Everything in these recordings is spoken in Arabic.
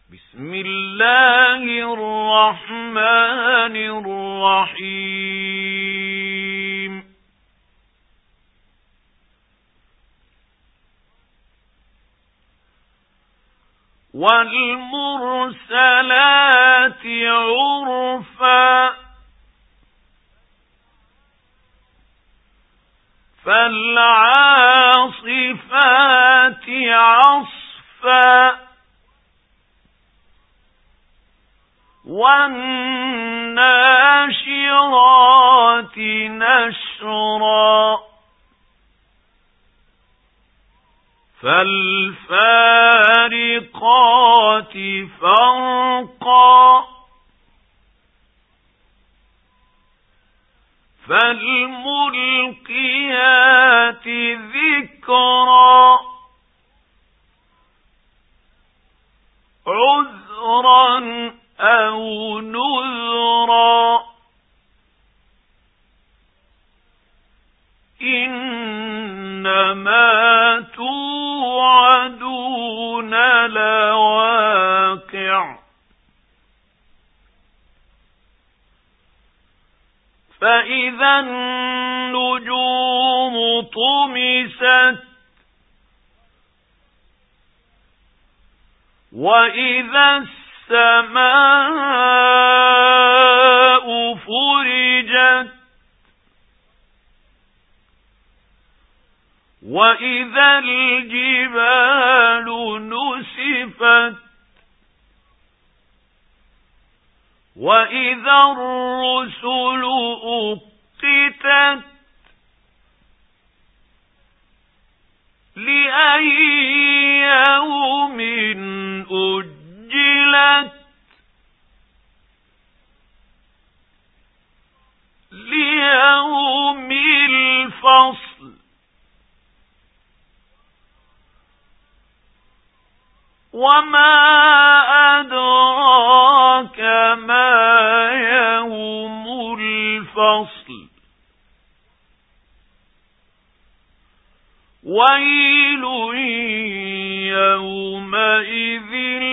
بسم الله الرحمن الرحيم والمرسلات عرفا فالعاصفات عصفا والناشرات نشرا فالفارقات فرقا فالملقيات ذكرا عذرا أو نذرا إنما توعدون لواقع فإذا النجوم طمست وإذا السماء فرجت وإذا الجبال نسفت وإذا الرسل أقتت لأي يوم أجلت ليوم الفصل وما أدراك ما يوم الفصل ويل يومئذ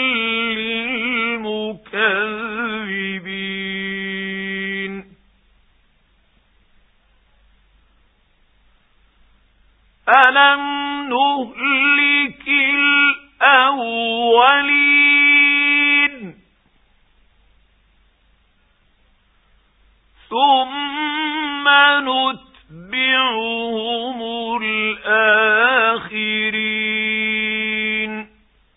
للمكذبين ألم نهلك الأولين ثم نتبعهم الآخرين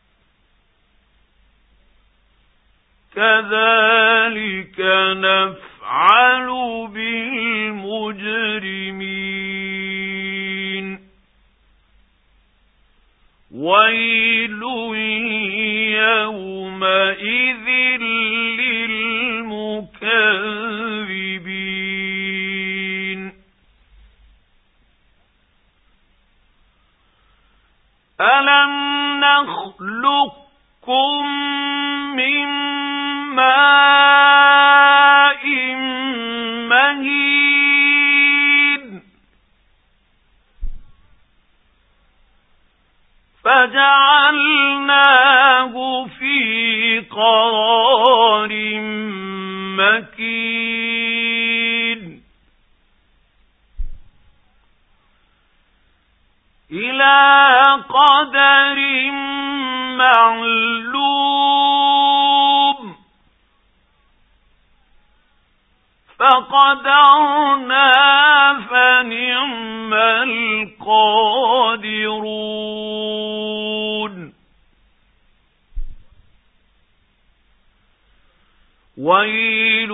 كذلك نفعل بالمجرمين ويل يومئذ للمكذبين ألم نخلقكم من ماء مهين فجعلناه في قرار مكين إلى قدر معلوم فقدرنا فنعم القادرون ويل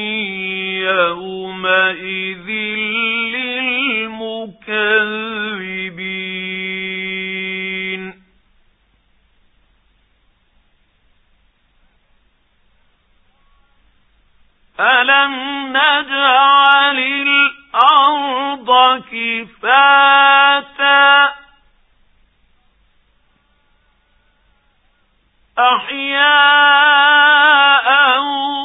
يومئذ للمكذبين ألم نجعل الأرض كفاتا أحياء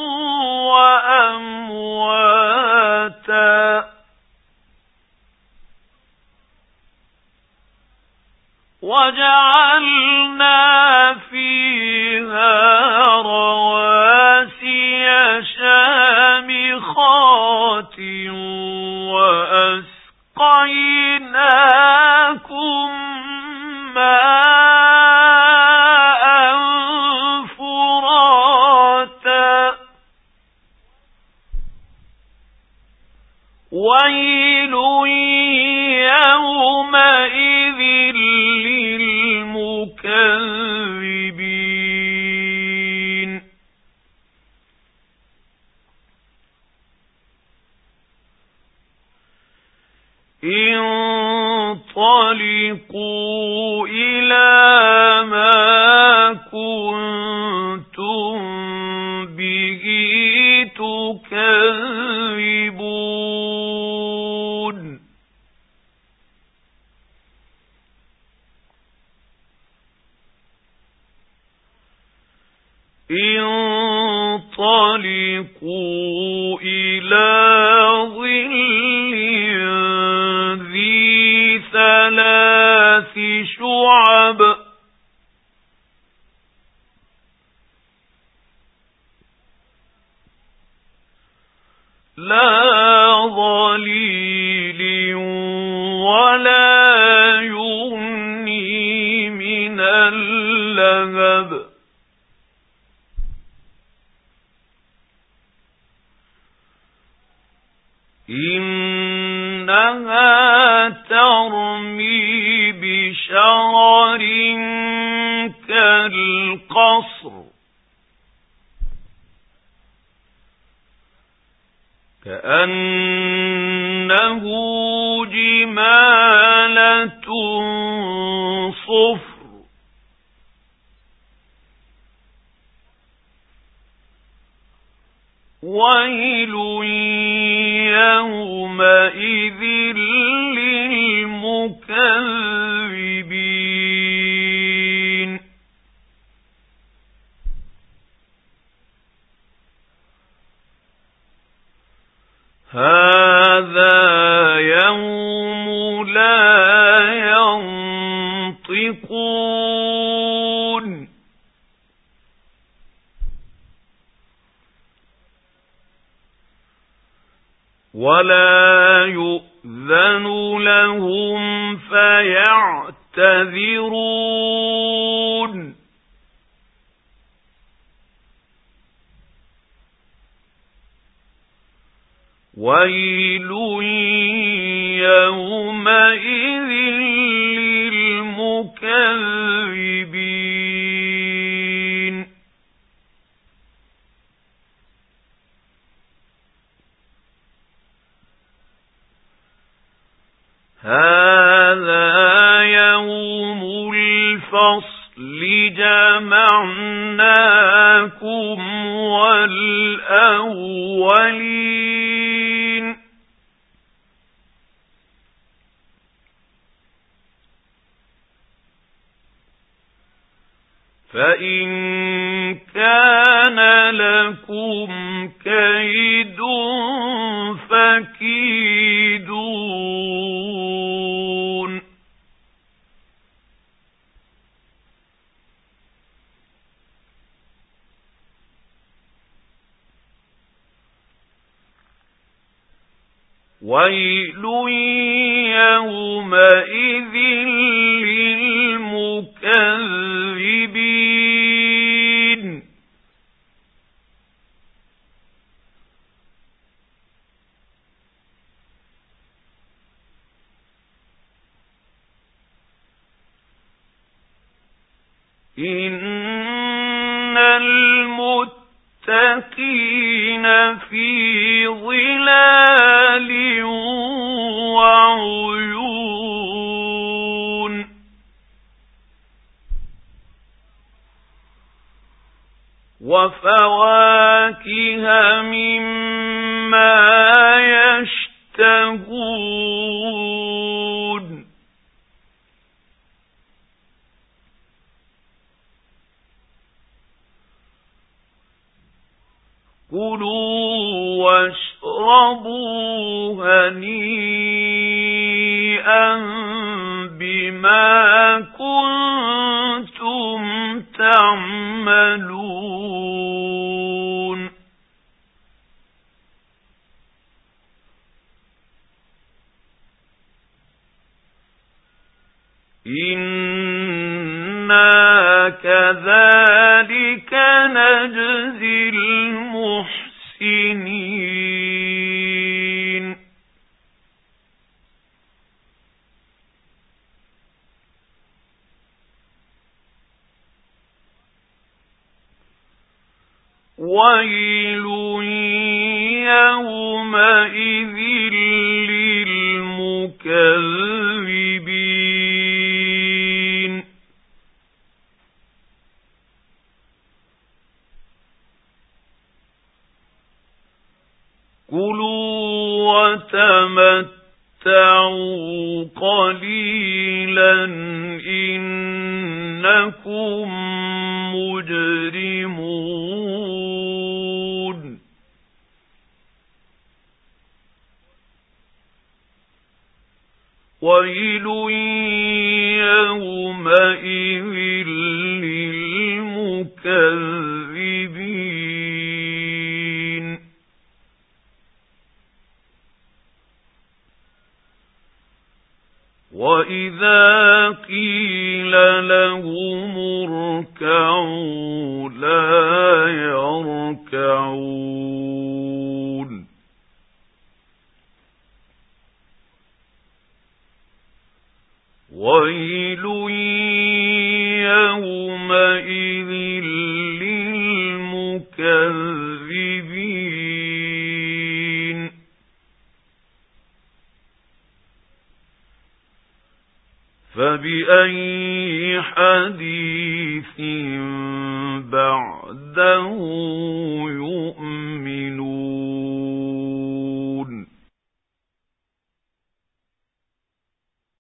وأمواتا وجعلنا فيها ويل يومئذ للمكذبين انطلقوا إلى ما كنتم به تكذبون انطلقوا إلى ظل ذي ثلاث شعب لا ظليل ولا يغني من اللهب إنها ترمي بشرر كالقصر كأنه جمالة صفر ويل يومئذ للمكذبين هذا يوم لا ينطقون ولا يؤذن لهم فيعتذرون ويل يومئذ للمكذبين هذا يوم الفصل جمعناكم والأولين فإن كان لكم كيد فكيدون ويل يومئذ للمكذبين إن المتقين في ظلال وعيون وفواكه مما يشتهون كلوا واشربوا هنيئا بما كنتم تعملون إنا كذلك نجزي المحسنين ويل يومئذ للمكذبين كلوا وتمتعوا قليلا إنكم مجرمون ويل يومئذ للمكذبين وإذا قيل لهم اركعوا لا يركعون ويل يومئذ للمكذبين فبأي حديث بعده يؤمنون